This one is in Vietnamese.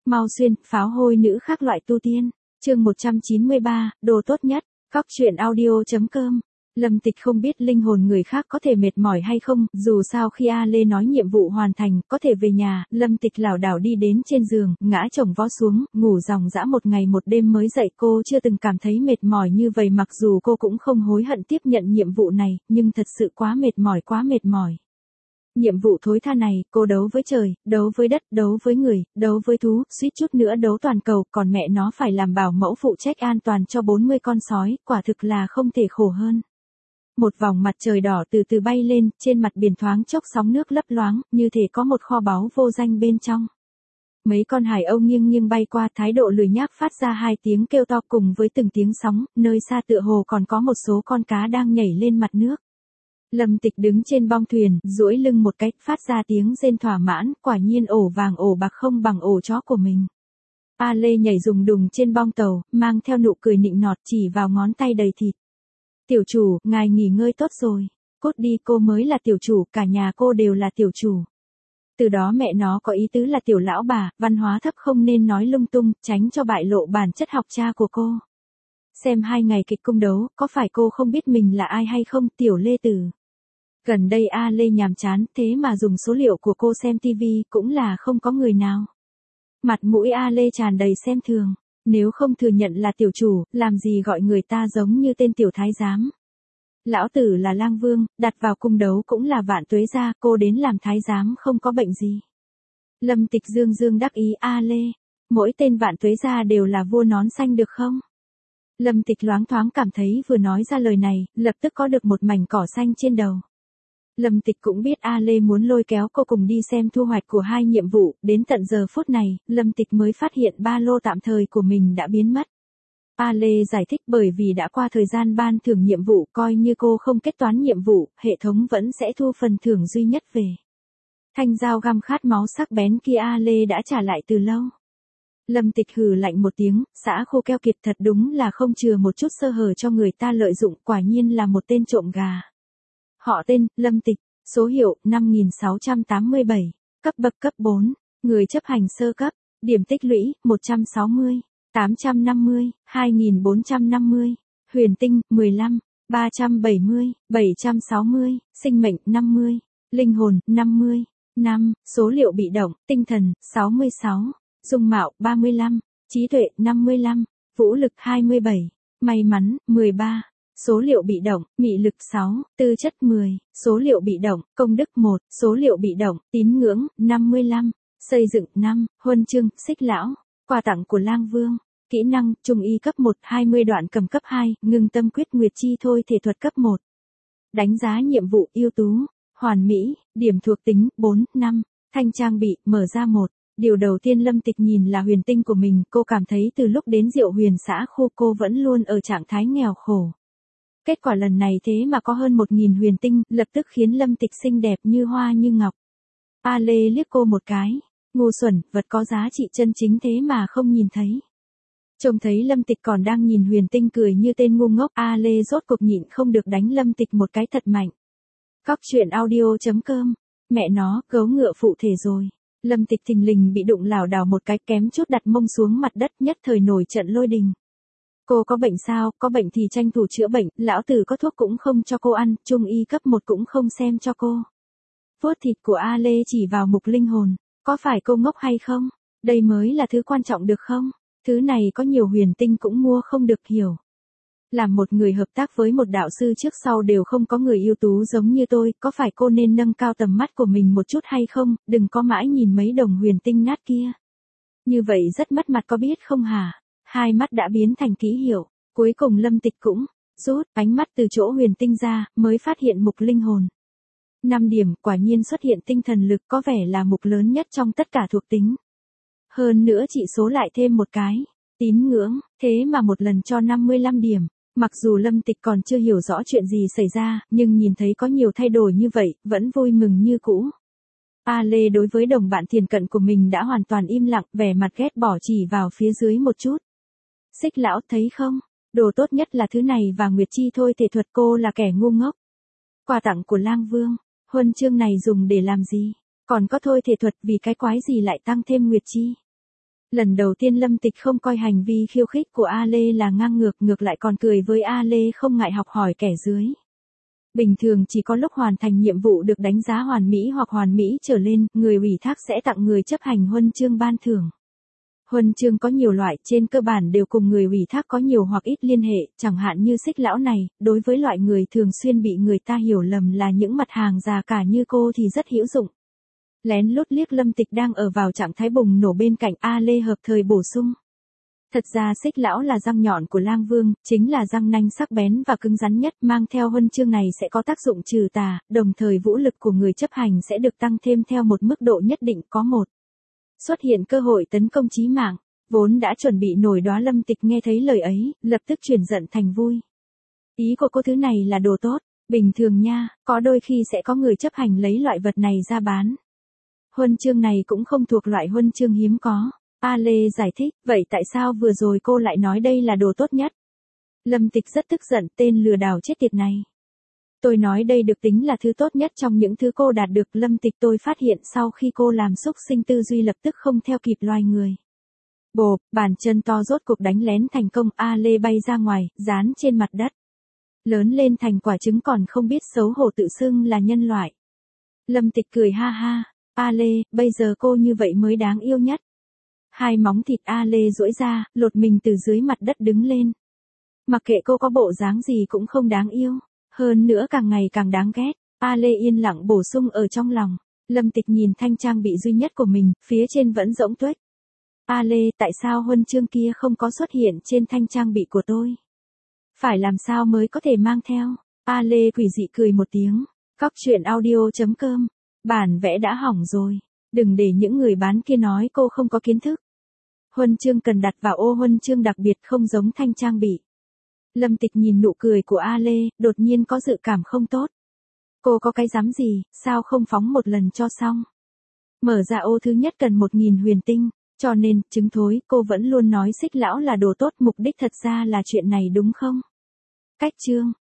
Mau xuyên, pháo hôi nữ khác loại tu tiên. Chương 193, đồ tốt nhất. Góc truyện audio.com. Lâm Tịch không biết linh hồn người khác có thể mệt mỏi hay không, dù sao khi A Lê nói nhiệm vụ hoàn thành, có thể về nhà, Lâm Tịch lảo đảo đi đến trên giường, ngã chồng vó xuống, ngủ ròng rã một ngày một đêm mới dậy. Cô chưa từng cảm thấy mệt mỏi như vậy, mặc dù cô cũng không hối hận tiếp nhận nhiệm vụ này, nhưng thật sự quá mệt mỏi. Nhiệm vụ thối tha này, cô đấu với trời, đấu với đất, đấu với người, đấu với thú, suýt chút nữa đấu toàn cầu, còn mẹ nó phải làm bảo mẫu phụ trách an toàn cho 40 con sói, quả thực là không thể khổ hơn. Một vòng mặt trời đỏ từ từ bay lên, trên mặt biển thoáng chốc sóng nước lấp loáng, như thể có một kho báu vô danh bên trong. Mấy con hải âu nghiêng nghiêng bay qua, thái độ lười nhác phát ra hai tiếng kêu to cùng với từng tiếng sóng, nơi xa tựa hồ còn có một số con cá đang nhảy lên mặt nước. Lâm Tịch đứng trên bong thuyền, duỗi lưng một cách, phát ra tiếng rên thỏa mãn, quả nhiên ổ vàng ổ bạc không bằng ổ chó của mình. A Lê nhảy rùng đùng trên bong tàu, mang theo nụ cười nịnh nọt chỉ vào ngón tay đầy thịt. Tiểu chủ, ngài nghỉ ngơi tốt rồi. Cút đi, cô mới là tiểu chủ, cả nhà cô đều là tiểu chủ. Từ đó mẹ nó có ý tứ là tiểu lão bà, văn hóa thấp không nên nói lung tung, tránh cho bại lộ bản chất học cha của cô. Xem 2 ngày kịch cung đấu, có phải cô không biết mình là ai hay không, tiểu Lê Tử? Gần đây A Lê nhàm chán, thế mà dùng số liệu của cô xem TV, cũng là không có người nào. Mặt mũi A Lê tràn đầy xem thường, nếu không thừa nhận là tiểu chủ, làm gì gọi người ta giống như tên tiểu thái giám. Lão tử là lang vương, đặt vào cung đấu cũng là vạn tuế gia, cô đến làm thái giám không có bệnh gì. Lâm Tịch dương dương đắc ý. A Lê, mỗi tên vạn tuế gia đều là vua nón xanh được không? Lâm Tịch loáng thoáng cảm thấy vừa nói ra lời này, lập tức có được một mảnh cỏ xanh trên đầu. Lâm Tịch cũng biết A Lê muốn lôi kéo cô cùng đi xem thu hoạch của 2 nhiệm vụ, đến tận giờ phút này, Lâm Tịch mới phát hiện ba lô tạm thời của mình đã biến mất. A Lê giải thích bởi vì đã qua thời gian ban thưởng nhiệm vụ, coi như cô không kết toán nhiệm vụ, hệ thống vẫn sẽ thu phần thưởng duy nhất về. Thanh dao găm khát máu sắc bén kia A Lê đã trả lại từ lâu. Lâm Tịch hừ lạnh một tiếng, xã khô keo kiệt thật đúng là không chừa một chút sơ hở cho người ta lợi dụng, quả nhiên là một tên trộm gà. Họ tên, Lâm Tịch, số hiệu, 5687, cấp bậc cấp 4, người chấp hành sơ cấp, điểm tích lũy, 160, 850, 2450, huyền tinh, 15, 370, 760, sinh mệnh, 50, linh hồn, 50, 5, số liệu bị động, tinh thần, 66, dung mạo, 35, trí tuệ, 55, vũ lực, 27, may mắn, 13. Số liệu bị động, mị lực 6, tư chất 10, số liệu bị động, công đức 1, số liệu bị động, tín ngưỡng, 55, xây dựng 5, huân chương, xích lão, quà tặng của lang vương, kỹ năng, trung y cấp 1, 20 đoạn cầm cấp 2, ngưng tâm quyết nguyệt chi thôi thể thuật cấp 1. Đánh giá nhiệm vụ, ưu tú, hoàn mỹ, điểm thuộc tính, 4, 5, thanh trang bị, mở ra 1. Điều đầu tiên Lâm Tịch nhìn là huyền tinh của mình, cô cảm thấy từ lúc đến Diệu Huyền xã khu cô vẫn luôn ở trạng thái nghèo khổ. Kết quả lần này thế mà có hơn 1000 huyền tinh, lập tức khiến Lâm Tịch xinh đẹp như hoa như ngọc. A Lê liếc cô một cái, ngu xuẩn, vật có giá trị chân chính thế mà không nhìn thấy. Trông thấy Lâm Tịch còn đang nhìn huyền tinh cười như tên ngu ngốc, A Lê rốt cuộc nhịn không được đánh Lâm Tịch một cái thật mạnh. Góc truyện audio.com, mẹ nó, gấu ngựa phụ thể rồi. Lâm Tịch thình lình bị đụng lảo đảo một cái, kém chút đặt mông xuống mặt đất, nhất thời nổi trận lôi đình. Cô có bệnh sao, có bệnh thì tranh thủ chữa bệnh, lão tử có thuốc cũng không cho cô ăn, trung y cấp 1 cũng không xem cho cô. Vuốt thịt của A Lê chỉ vào mục linh hồn, có phải cô ngốc hay không? Đây mới là thứ quan trọng được không? Thứ này có nhiều huyền tinh cũng mua không được hiểu. Làm một người hợp tác với một đạo sư trước sau đều không có người ưu tú giống như tôi, có phải cô nên nâng cao tầm mắt của mình một chút hay không, đừng có mãi nhìn mấy đồng huyền tinh nát kia. Như vậy rất mất mặt có biết không hả? Hai mắt đã biến thành ký hiệu, cuối cùng Lâm Tịch cũng rút ánh mắt từ chỗ huyền tinh ra, mới phát hiện mục linh hồn. 5 điểm, quả nhiên xuất hiện tinh thần lực, có vẻ là mục lớn nhất trong tất cả thuộc tính. Hơn nữa chỉ số lại thêm một cái, tín ngưỡng, thế mà một lần cho 55 điểm. Mặc dù Lâm Tịch còn chưa hiểu rõ chuyện gì xảy ra, nhưng nhìn thấy có nhiều thay đổi như vậy, vẫn vui mừng như cũ. A Lê đối với đồng bạn thiền cận của mình đã hoàn toàn im lặng, vẻ mặt ghét bỏ chỉ vào phía dưới một chút. Xích lão, thấy không? Đồ tốt nhất là thứ này và nguyệt chi thôi thể thuật, cô là kẻ ngu ngốc. Quà tặng của lang vương, huân chương này dùng để làm gì? Còn có thôi thể thuật, vì cái quái gì lại tăng thêm nguyệt chi? Lần đầu tiên Lâm Tịch không coi hành vi khiêu khích của A Lê là ngang ngược, ngược lại còn cười với A Lê không ngại học hỏi kẻ dưới. Bình thường chỉ có lúc hoàn thành nhiệm vụ được đánh giá hoàn mỹ hoặc hoàn mỹ trở lên, người ủy thác sẽ tặng người chấp hành huân chương ban thưởng. Huân chương có nhiều loại, trên cơ bản đều cùng người ủy thác có nhiều hoặc ít liên hệ, chẳng hạn như Xích lão này, đối với loại người thường xuyên bị người ta hiểu lầm là những mặt hàng già cả như cô thì rất hữu dụng. Lén lút liếc Lâm Tịch đang ở vào trạng thái bùng nổ bên cạnh, A Lê hợp thời bổ sung. Thật ra Xích lão là răng nhọn của Lang Vương, chính là răng nanh sắc bén và cứng rắn nhất, mang theo huân chương này sẽ có tác dụng trừ tà, đồng thời vũ lực của người chấp hành sẽ được tăng thêm theo một mức độ nhất định, có một xuất hiện cơ hội tấn công chí mạng. Vốn đã chuẩn bị nổi đoá Lâm Tịch nghe thấy lời ấy, lập tức chuyển giận thành vui. Ý của cô thứ này là đồ tốt, bình thường nha, có đôi khi sẽ có người chấp hành lấy loại vật này ra bán. Huân chương này cũng không thuộc loại huân chương hiếm có. A Lê giải thích, vậy tại sao vừa rồi cô lại nói đây là đồ tốt nhất? Lâm Tịch rất tức giận, tên lừa đảo chết tiệt này. Tôi nói đây được tính là thứ tốt nhất trong những thứ cô đạt được. Lâm Tịch, tôi phát hiện sau khi cô làm xúc sinh tư duy lập tức không theo kịp loài người. Bộp, bàn chân to rốt cuộc đánh lén thành công, A Lê bay ra ngoài, dán trên mặt đất. Lớn lên thành quả trứng còn không biết xấu hổ tự xưng là nhân loại. Lâm Tịch cười ha ha, A Lê, bây giờ cô như vậy mới đáng yêu nhất. Hai móng thịt A Lê duỗi ra, lột mình từ dưới mặt đất đứng lên. Mặc kệ cô có bộ dáng gì cũng không đáng yêu, hơn nữa càng ngày càng đáng ghét. A Lê yên lặng bổ sung ở trong lòng. Lâm Tịch nhìn thanh trang bị duy nhất của mình, phía trên vẫn rỗng tuếch. A Lê, tại sao huân chương kia không có xuất hiện trên thanh trang bị của tôi? Phải làm sao mới có thể mang theo? A Lê quỷ dị cười một tiếng. Cóc truyện audio.com. Bản vẽ đã hỏng rồi. Đừng để những người bán kia nói cô không có kiến thức. Huân chương cần đặt vào ô huân chương đặc biệt, không giống thanh trang bị. Lâm Tịch nhìn nụ cười của A Lê, đột nhiên có dự cảm không tốt. Cô có cái dám gì, sao không phóng một lần cho xong? Mở ra ô thứ nhất cần 1000 huyền tinh, cho nên, trứng thối, cô vẫn luôn nói Xích lão là đồ tốt, mục đích thật ra là chuyện này đúng không? Cách chương